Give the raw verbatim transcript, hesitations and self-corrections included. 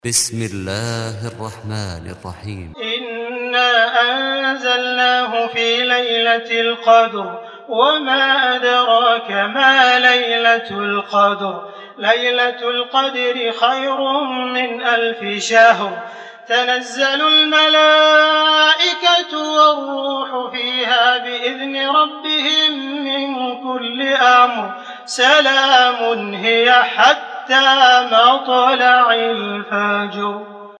بسم الله الرحمن الرحيم. إنا أنزلناه في ليلة القدر وما أدراك ما ليلة القدر ليلة القدر خير من ألف شهر تنزل الملائكة والروح فيها بإذن ربهم من كل أمر سلام هي حتى مطلع الفجر.